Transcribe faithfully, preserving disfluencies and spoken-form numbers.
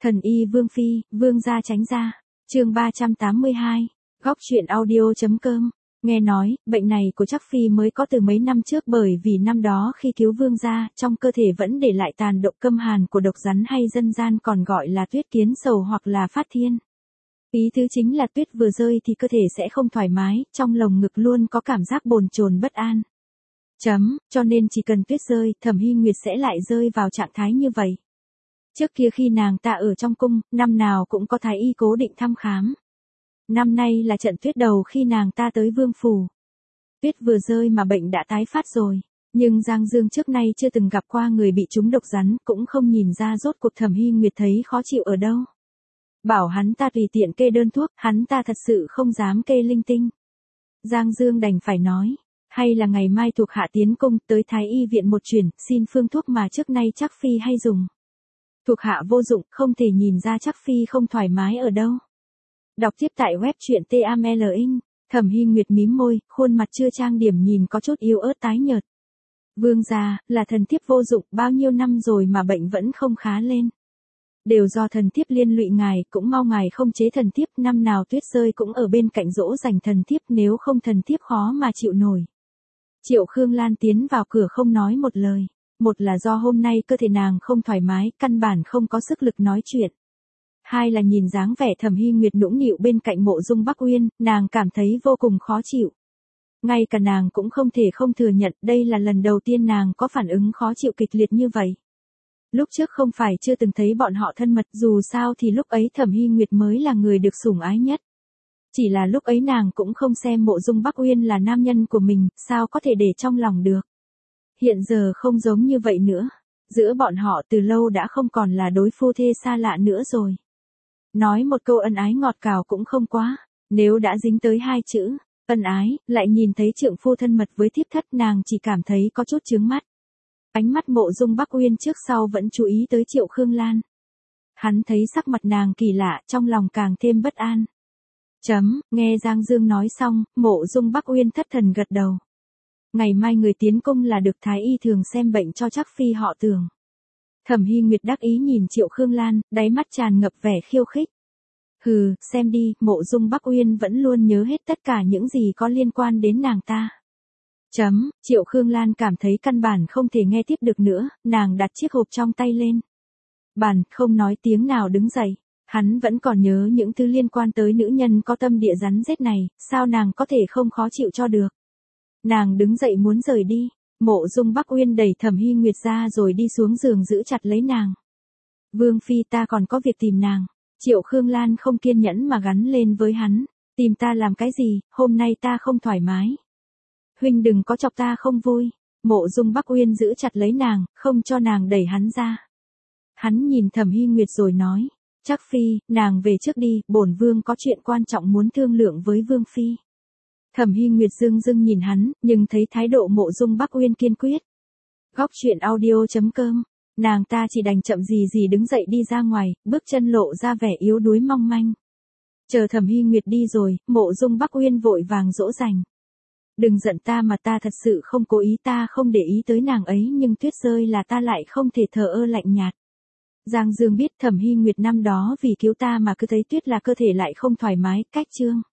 Thần y Vương Phi, Vương gia tránh ra. Chương ba trăm tám mươi hai. Góc truyện audio.com. Nghe nói, bệnh này của Trác Phi mới có từ mấy năm trước, bởi vì năm đó khi cứu Vương gia, trong cơ thể vẫn để lại tàn độc câm hàn của độc rắn, hay dân gian còn gọi là tuyết kiến sầu hoặc là phát thiên. Ý tứ chính là tuyết vừa rơi thì cơ thể sẽ không thoải mái, trong lồng ngực luôn có cảm giác bồn chồn bất an. Chấm, cho nên chỉ cần tuyết rơi, Thẩm Hy Nguyệt sẽ lại rơi vào trạng thái như vậy. Trước kia khi nàng ta ở trong cung, năm nào cũng có thái y cố định thăm khám. Năm nay là trận tuyết đầu khi nàng ta tới Vương phủ. Tuyết vừa rơi mà bệnh đã tái phát rồi, nhưng Giang Dương trước nay chưa từng gặp qua người bị trúng độc rắn, cũng không nhìn ra rốt cuộc Thẩm Hy Nguyệt thấy khó chịu ở đâu. Bảo hắn ta tùy tiện kê đơn thuốc, hắn ta thật sự không dám kê linh tinh. Giang Dương đành phải nói, hay là ngày mai thuộc hạ tiến cung tới thái y viện một chuyến, xin phương thuốc mà trước nay Trác Phi hay dùng. Thuộc hạ vô dụng, không thể nhìn ra Trác Phi không thoải mái ở đâu. Đọc tiếp tại web truyện T A M L ing. Thẩm Hy Nguyệt mím môi, khuôn mặt chưa trang điểm nhìn có chút yếu ớt tái nhợt. Vương gia, là thần thiếp vô dụng, bao nhiêu năm rồi mà bệnh vẫn không khá lên. Đều do thần thiếp liên lụy ngài, cũng mau ngài không chế thần thiếp, năm nào tuyết rơi cũng ở bên cạnh dỗ dành thần thiếp, nếu không thần thiếp khó mà chịu nổi. Triệu Khương Lan tiến vào cửa không nói một lời. Một là do hôm nay cơ thể nàng không thoải mái, căn bản không có sức lực nói chuyện. Hai là nhìn dáng vẻ Thẩm Hy Nguyệt nũng nịu bên cạnh Mộ Dung Bắc Uyên, nàng cảm thấy vô cùng khó chịu. Ngay cả nàng cũng không thể không thừa nhận, đây là lần đầu tiên nàng có phản ứng khó chịu kịch liệt như vậy. Lúc trước không phải chưa từng thấy bọn họ thân mật, dù sao thì lúc ấy Thẩm Hy Nguyệt mới là người được sủng ái nhất. Chỉ là lúc ấy nàng cũng không xem Mộ Dung Bắc Uyên là nam nhân của mình, sao có thể để trong lòng được. Hiện giờ không giống như vậy nữa. Giữa bọn họ từ lâu đã không còn là đối phu thê xa lạ nữa rồi. Nói một câu ân ái ngọt cào cũng không quá. Nếu đã dính tới hai chữ ân ái, lại nhìn thấy trượng phu thân mật với thiếp thất, nàng chỉ cảm thấy có chút chướng mắt. Ánh mắt Mộ Dung Bắc Uyên trước sau vẫn chú ý tới Triệu Khương Lan. Hắn thấy sắc mặt nàng kỳ lạ, trong lòng càng thêm bất an. Chấm, nghe Giang Dương nói xong, Mộ Dung Bắc Uyên thất thần gật đầu. Ngày mai người tiến cung là được thái y thường xem bệnh cho Trác Phi họ Tưởng. Thẩm Hy Nguyệt đắc ý nhìn Triệu Khương Lan, đáy mắt tràn ngập vẻ khiêu khích. Hừ, xem đi, Mộ Dung Bắc Uyên vẫn luôn nhớ hết tất cả những gì có liên quan đến nàng ta. Chấm, Triệu Khương Lan cảm thấy căn bản không thể nghe tiếp được nữa, nàng đặt chiếc hộp trong tay lên bàn, không nói tiếng nào đứng dậy. Hắn vẫn còn nhớ những thứ liên quan tới nữ nhân có tâm địa rắn rết này, sao nàng có thể không khó chịu cho được. Nàng đứng dậy muốn rời đi, Mộ Dung Bắc Uyên đẩy Thẩm Hy Nguyệt ra rồi đi xuống giường giữ chặt lấy nàng. Vương Phi, ta còn có việc tìm nàng. Triệu Khương Lan không kiên nhẫn mà gắn lên với hắn. Tìm ta làm cái gì, hôm nay ta không thoải mái. Huynh đừng có chọc ta không vui. Mộ Dung Bắc Uyên giữ chặt lấy nàng, không cho nàng đẩy hắn ra. Hắn nhìn Thẩm Hy Nguyệt rồi nói, Trác Phi, nàng về trước đi, bổn vương có chuyện quan trọng muốn thương lượng với Vương Phi. Thẩm Hy Nguyệt dưng dưng nhìn hắn, nhưng thấy thái độ Mộ Dung Bắc Uyên kiên quyết. Góc truyện audio.com. Nàng ta chỉ đành chậm gì gì đứng dậy đi ra ngoài, bước chân lộ ra vẻ yếu đuối mong manh. Chờ Thẩm Hy Nguyệt đi rồi, Mộ Dung Bắc Uyên vội vàng dỗ dành. Đừng giận ta mà ta thật sự không cố ý, ta không để ý tới nàng ấy, nhưng tuyết rơi là ta lại không thể thờ ơ lạnh nhạt. Giang Dương biết Thẩm Hy Nguyệt năm đó vì cứu ta mà cứ thấy tuyết là cơ thể lại không thoải mái, cách chương.